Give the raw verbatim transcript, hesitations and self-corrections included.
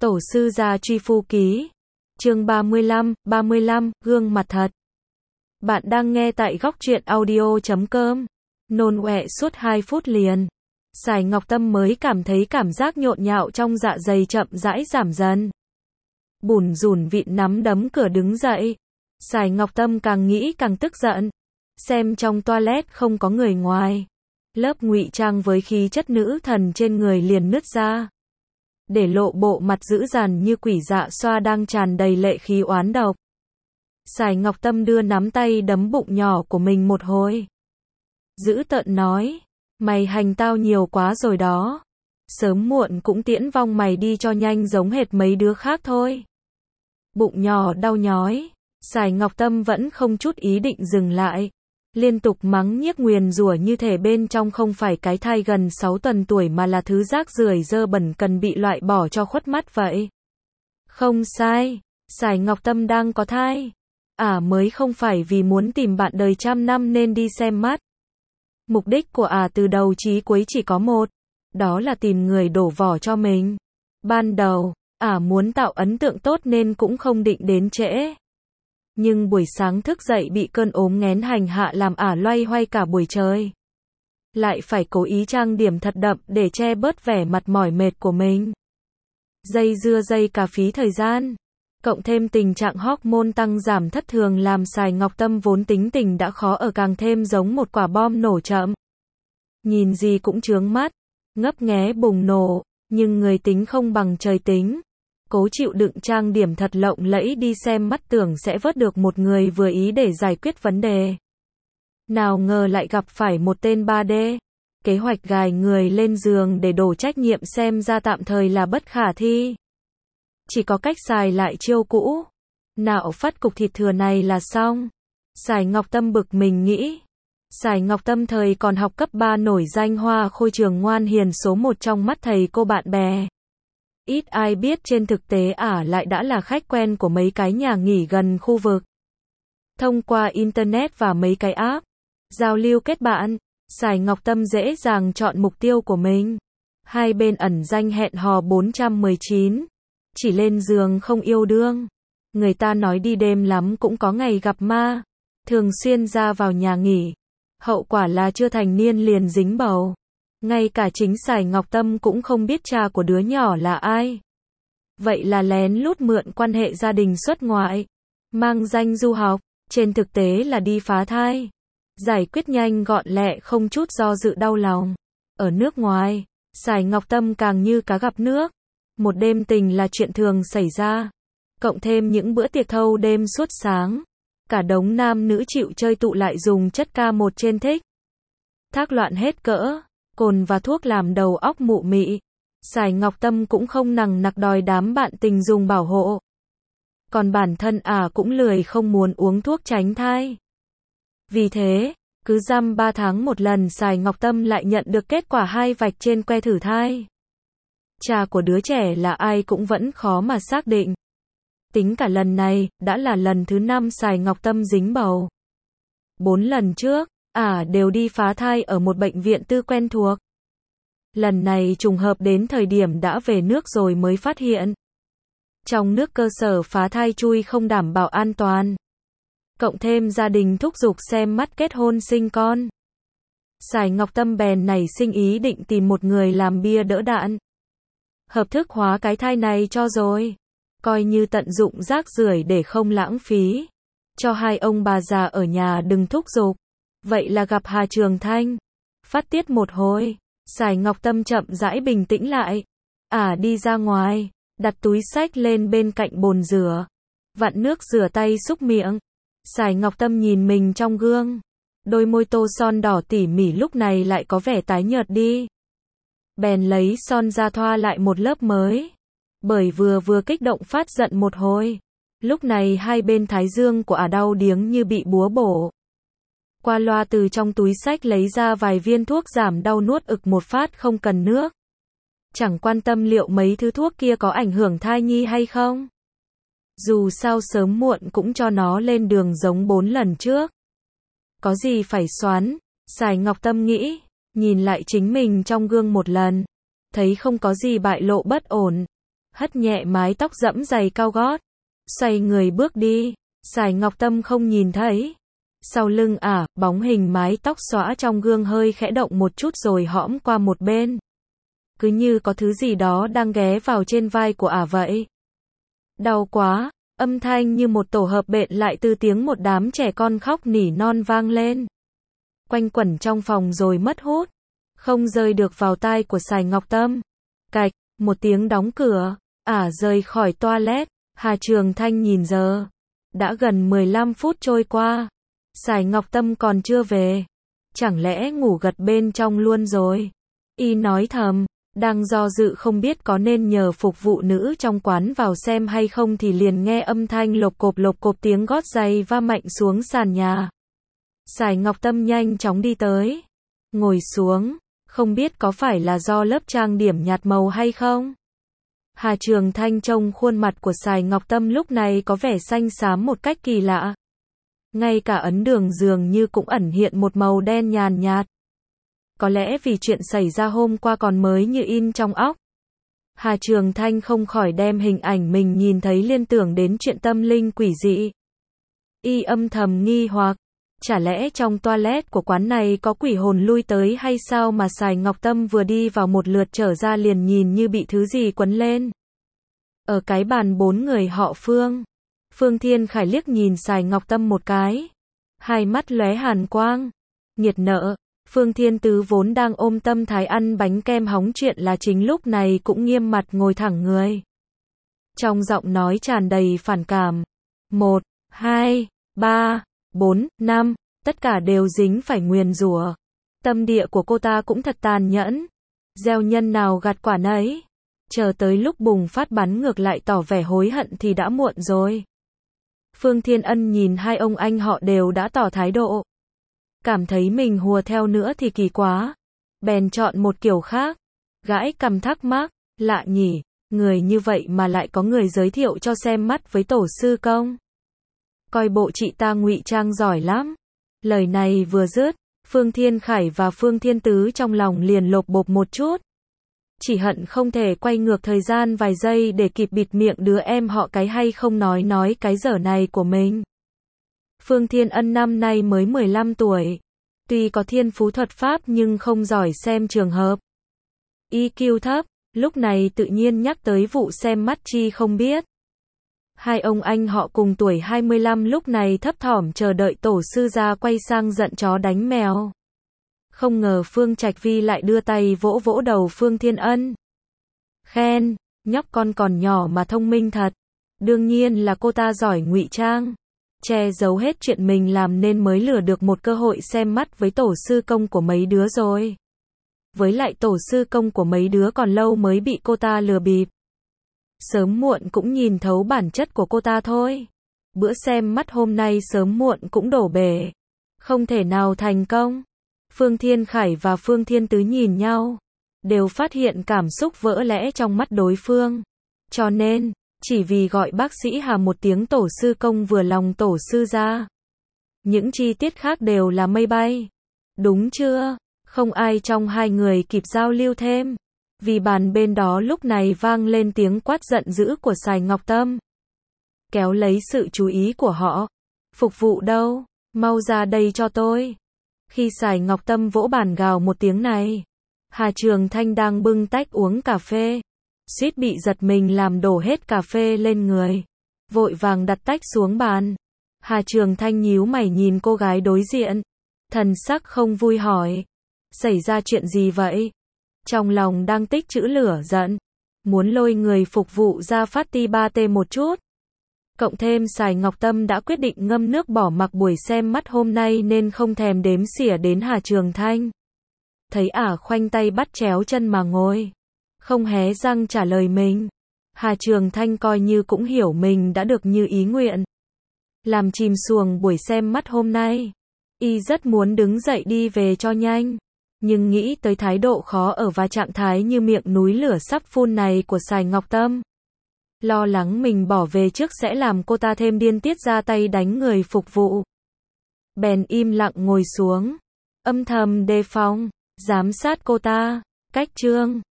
Tổ sư gia truy phu ký. Chương ba mươi lăm, ba mươi lăm, gương mặt thật. Bạn đang nghe tại góc truyện audio chấm com. Nôn ọe suốt hai phút liền. Sài Ngọc Tâm mới cảm thấy cảm giác nhộn nhạo trong dạ dày chậm rãi giảm dần. Bủn rủn vịn nắm đấm cửa đứng dậy. Sài Ngọc Tâm càng nghĩ càng tức giận. Xem trong toilet không có người ngoài. Lớp ngụy trang với khí chất nữ thần trên người liền nứt ra. Để lộ bộ mặt dữ dằn như quỷ dạ xoa đang tràn đầy lệ khí oán độc. Sài Ngọc Tâm đưa nắm tay đấm bụng nhỏ của mình một hồi. Dữ tợn nói, mày hành tao nhiều quá rồi đó. Sớm muộn cũng tiễn vong mày đi cho nhanh giống hệt mấy đứa khác thôi. Bụng nhỏ đau nhói, Sài Ngọc Tâm vẫn không chút ý định dừng lại. Liên tục mắng nhiếc nguyền rủa như thể bên trong không phải cái thai gần sáu tuần tuổi mà là thứ rác rưởi dơ bẩn cần bị loại bỏ cho khuất mắt vậy. Không sai, Sài Ngọc Tâm đang có thai. Ả mới không phải vì muốn tìm bạn đời trăm năm nên đi xem mắt. Mục đích của Ả từ đầu chí cuối chỉ có một, đó là tìm người đổ vỏ cho mình. Ban đầu, Ả muốn tạo ấn tượng tốt nên cũng không định đến trễ. Nhưng buổi sáng thức dậy bị cơn ốm nghén hành hạ làm Ả loay hoay cả buổi trời. Lại phải cố ý trang điểm thật đậm để che bớt vẻ mặt mỏi mệt của mình. Dây dưa dây cả phí thời gian. Cộng thêm tình trạng hormone tăng giảm thất thường làm Sài Ngọc Tâm vốn tính tình đã khó ở càng thêm giống một quả bom nổ chậm. Nhìn gì cũng chướng mắt, ngấp nghé bùng nổ, nhưng người tính không bằng trời tính. Cố chịu đựng trang điểm thật lộng lẫy đi xem mắt tưởng sẽ vớt được một người vừa ý để giải quyết vấn đề. Nào ngờ lại gặp phải một tên ba D. Kế hoạch gài người lên giường để đổ trách nhiệm xem ra tạm thời là bất khả thi. Chỉ có cách xài lại chiêu cũ. Nạo phát cục thịt thừa này là xong. Sài Ngọc Tâm bực mình nghĩ. Sài Ngọc Tâm thời còn học cấp ba nổi danh hoa khôi trường ngoan hiền số một trong mắt thầy cô bạn bè. Ít ai biết trên thực tế Ả lại đã là khách quen của mấy cái nhà nghỉ gần khu vực. Thông qua Internet và mấy cái app, giao lưu kết bạn, Sài Ngọc Tâm dễ dàng chọn mục tiêu của mình. Hai bên ẩn danh hẹn hò bốn trăm mười chín. Chỉ lên giường không yêu đương. Người ta nói đi đêm lắm cũng có ngày gặp ma. Thường xuyên ra vào nhà nghỉ. Hậu quả là chưa thành niên liền dính bầu. Ngay cả chính Sài Ngọc Tâm cũng không biết cha của đứa nhỏ là ai. Vậy là lén lút mượn quan hệ gia đình xuất ngoại. Mang danh du học, trên thực tế là đi phá thai. Giải quyết nhanh gọn lẹ không chút do dự đau lòng. Ở nước ngoài, Sài Ngọc Tâm càng như cá gặp nước. Một đêm tình là chuyện thường xảy ra. Cộng thêm những bữa tiệc thâu đêm suốt sáng. Cả đống nam nữ chịu chơi tụ lại dùng chất ca một trên thích. Thác loạn hết cỡ. Cồn và thuốc làm đầu óc mụ mị. Sài Ngọc Tâm cũng không nằng nặc đòi đám bạn tình dùng bảo hộ. Còn bản thân Ả cũng lười không muốn uống thuốc tránh thai. Vì thế, cứ dăm ba tháng một lần Sài Ngọc Tâm lại nhận được kết quả hai vạch trên que thử thai. Cha của đứa trẻ là ai cũng vẫn khó mà xác định. Tính cả lần này, đã là lần thứ năm Sài Ngọc Tâm dính bầu. Bốn lần trước, Ả đều đi phá thai ở một bệnh viện tư quen thuộc. Lần này trùng hợp đến thời điểm đã về nước rồi mới phát hiện. Trong nước cơ sở phá thai chui không đảm bảo an toàn. Cộng thêm gia đình thúc giục xem mắt kết hôn sinh con. Sài Ngọc Tâm bèn nảy sinh ý định tìm một người làm bia đỡ đạn. Hợp thức hóa cái thai này cho rồi. Coi như tận dụng rác rưởi để không lãng phí. Cho hai ông bà già ở nhà đừng thúc giục. Vậy là gặp Hà Trường Thanh. Phát tiết một hồi. Sài Ngọc Tâm chậm rãi bình tĩnh lại. Ả đi ra ngoài. Đặt túi xách lên bên cạnh bồn rửa. Vặn nước rửa tay xúc miệng. Sài Ngọc Tâm nhìn mình trong gương. Đôi môi tô son đỏ tỉ mỉ lúc này lại có vẻ tái nhợt đi. Bèn lấy son ra thoa lại một lớp mới. Bởi vừa vừa kích động phát giận một hồi. Lúc này hai bên thái dương của Ả đau điếng như bị búa bổ. Qua loa từ trong túi xách lấy ra vài viên thuốc giảm đau nuốt ực một phát không cần nước. Chẳng quan tâm liệu mấy thứ thuốc kia có ảnh hưởng thai nhi hay không. Dù sao sớm muộn cũng cho nó lên đường giống bốn lần trước. Có gì phải xoắn, Sài Ngọc Tâm nghĩ. Nhìn lại chính mình trong gương một lần. Thấy không có gì bại lộ bất ổn. hất nhẹ mái tóc dẫm giày cao gót, xoay người bước đi. Sài Ngọc Tâm không nhìn thấy. Sau lưng ả, bóng hình mái tóc xõa trong gương hơi khẽ động một chút rồi hõm qua một bên. Cứ như có thứ gì đó đang ghé vào trên vai của ả vậy. Đau quá, âm thanh như một tổ hợp bệnh lại từ tiếng một đám trẻ con khóc nỉ non vang lên. Quanh quẩn trong phòng rồi mất hút. Không rơi được vào tai của Sài Ngọc Tâm. Cạch, một tiếng đóng cửa, ả rời khỏi toilet. Hà Trường Thanh nhìn giờ. Đã gần mười lăm phút trôi qua. Sài Ngọc Tâm còn chưa về. Chẳng lẽ ngủ gật bên trong luôn rồi? Y nói thầm, đang do dự không biết có nên nhờ phục vụ nữ trong quán vào xem hay không thì liền nghe âm thanh lộp cộp lộp cộp tiếng gót giày va mạnh xuống sàn nhà. Sài Ngọc Tâm nhanh chóng đi tới. Ngồi xuống, không biết có phải là do lớp trang điểm nhạt màu hay không? Hà Trường Thanh trông khuôn mặt của Sài Ngọc Tâm lúc này có vẻ xanh xám một cách kỳ lạ. Ngay cả ấn đường dường như cũng ẩn hiện một màu đen nhàn nhạt. Có lẽ vì chuyện xảy ra hôm qua còn mới như in trong óc. Hà Trường Thanh không khỏi đem hình ảnh mình nhìn thấy liên tưởng đến chuyện tâm linh quỷ dị. Y âm thầm nghi hoặc, chả lẽ trong toilet của quán này có quỷ hồn lui tới hay sao mà Sài Ngọc Tâm vừa đi vào một lượt trở ra liền nhìn như bị thứ gì quấn lên. Ở cái bàn bốn người họ Phương. Phương Thiên Khải liếc nhìn Sài Ngọc Tâm một cái. Hai mắt lóe hàn quang. Nghiệt nợ. Phương Thiên Tứ vốn đang ôm tâm thái ăn bánh kem hóng chuyện là chính lúc này cũng nghiêm mặt ngồi thẳng người. Trong giọng nói tràn đầy phản cảm. Một, hai, ba, bốn, năm, tất cả đều dính phải nguyền rủa. Tâm địa của cô ta cũng thật tàn nhẫn. Gieo nhân nào gặt quả nấy. Chờ tới lúc bùng phát bắn ngược lại tỏ vẻ hối hận thì đã muộn rồi. Phương Thiên Ân nhìn hai ông anh họ đều đã tỏ thái độ. Cảm thấy mình hùa theo nữa thì kỳ quá. Bèn chọn một kiểu khác. Gãi cằm thắc mắc, lạ nhỉ, người như vậy mà lại có người giới thiệu cho xem mắt với tổ sư công. Coi bộ chị ta ngụy trang giỏi lắm. Lời này vừa dứt, Phương Thiên Khải và Phương Thiên Tứ trong lòng liền lộp bộp một chút. Chỉ hận không thể quay ngược thời gian vài giây để kịp bịt miệng đứa em họ cái hay không nói nói cái dở này của mình. Phương Thiên Ân năm nay mới mười lăm tuổi. Tuy có thiên phú thuật pháp nhưng không giỏi xem trường hợp. i kiu thấp, lúc này tự nhiên nhắc tới vụ xem mắt chi không biết. Hai ông anh họ cùng tuổi hai mươi lăm lúc này thấp thỏm chờ đợi tổ sư ra quay sang giận chó đánh mèo. Không ngờ Phương Trạch Vi lại đưa tay vỗ vỗ đầu Phương Thiên Ân. Khen, nhóc con còn nhỏ mà thông minh thật. Đương nhiên là cô ta giỏi ngụy trang. Che giấu hết chuyện mình làm nên mới lừa được một cơ hội xem mắt với tổ sư công của mấy đứa rồi. Với lại tổ sư công của mấy đứa còn lâu mới bị cô ta lừa bịp. Sớm muộn cũng nhìn thấu bản chất của cô ta thôi. Bữa xem mắt hôm nay sớm muộn cũng đổ bể. Không thể nào thành công. Phương Thiên Khải và Phương Thiên Tứ nhìn nhau. Đều phát hiện cảm xúc vỡ lẽ trong mắt đối phương. Cho nên, chỉ vì gọi bác sĩ Hà một tiếng tổ sư công vừa lòng tổ sư ra. Những chi tiết khác đều là mây bay. Đúng chưa? Không ai trong hai người kịp giao lưu thêm. Vì bàn bên đó lúc này vang lên tiếng quát giận dữ của Sài Ngọc Tâm. Kéo lấy sự chú ý của họ. Phục vụ đâu? Mau ra đây cho tôi. Khi Sài Ngọc Tâm vỗ bàn gào một tiếng này, Hà Trường Thanh đang bưng tách uống cà phê. Suýt bị giật mình làm đổ hết cà phê lên người. Vội vàng đặt tách xuống bàn. Hà Trường Thanh nhíu mày nhìn cô gái đối diện. Thần sắc không vui hỏi. Xảy ra chuyện gì vậy? Trong lòng đang tích trữ lửa giận. Muốn lôi người phục vụ ra phát ti ba tê một chút. Cộng thêm Sài Ngọc Tâm đã quyết định ngâm nước bỏ mặc buổi xem mắt hôm nay nên không thèm đếm xỉa đến Hà Trường Thanh. Thấy ả khoanh tay bắt chéo chân mà ngồi. Không hé răng trả lời mình. Hà Trường Thanh coi như cũng hiểu mình đã được như ý nguyện. Làm chìm xuồng buổi xem mắt hôm nay. Y rất muốn đứng dậy đi về cho nhanh. Nhưng nghĩ tới thái độ khó ở và trạng thái như miệng núi lửa sắp phun này của Sài Ngọc Tâm. Lo lắng mình bỏ về trước sẽ làm cô ta thêm điên tiết ra tay đánh người phục vụ. Bèn im lặng ngồi xuống. Âm thầm đề phòng, giám sát cô ta. Cách chương